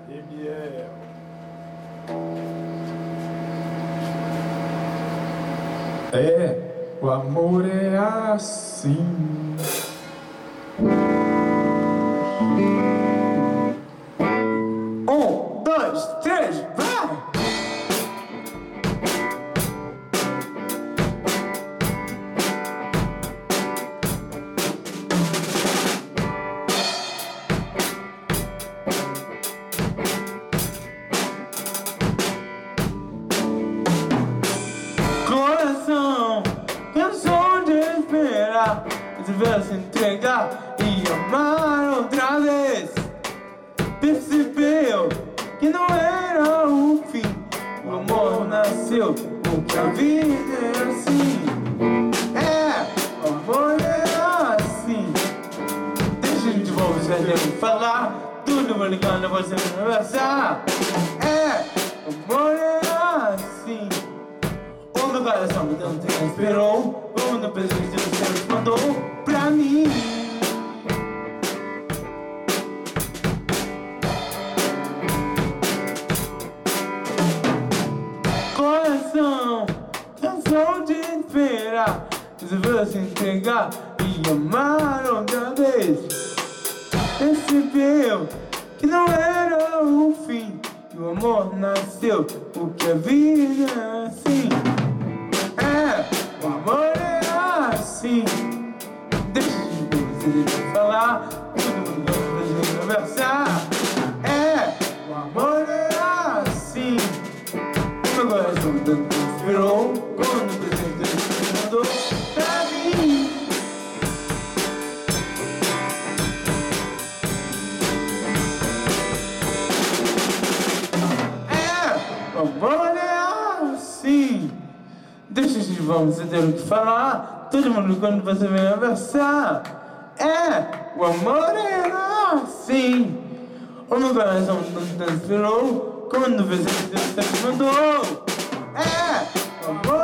Gabriel. É, o amor é assim. Um, dois, três, vai! Coração, cansou de esperar, resolveu se entregar e amar outra vez. Percebeu que não era o fim, o amor nasceu porque a vida é assim. É, o amor é assim. Deixa de você nem falar, tudo vou ligando, você não vai passar. É, o amor é assim. O meu coração me tanto esperou, o mundo presente você mandou pra mim. Coração, cansou de esperar, resolveu se entregar e amar outra vez. Percebeu que não era o fim, e o amor nasceu porque a vida é assim. É, o amor é assim. Deixa de você falar, todo mundo vai conversar. É, o amor é assim. Meu coração tanto esperou, quando o presente você mandou pra mim. É, o amor é assim. Deixa de vamos ter o que falar, todo mundo quando você vem conversar. É, o amor é assim. O meu coração tanto esperou, quando você mandou. É, o amor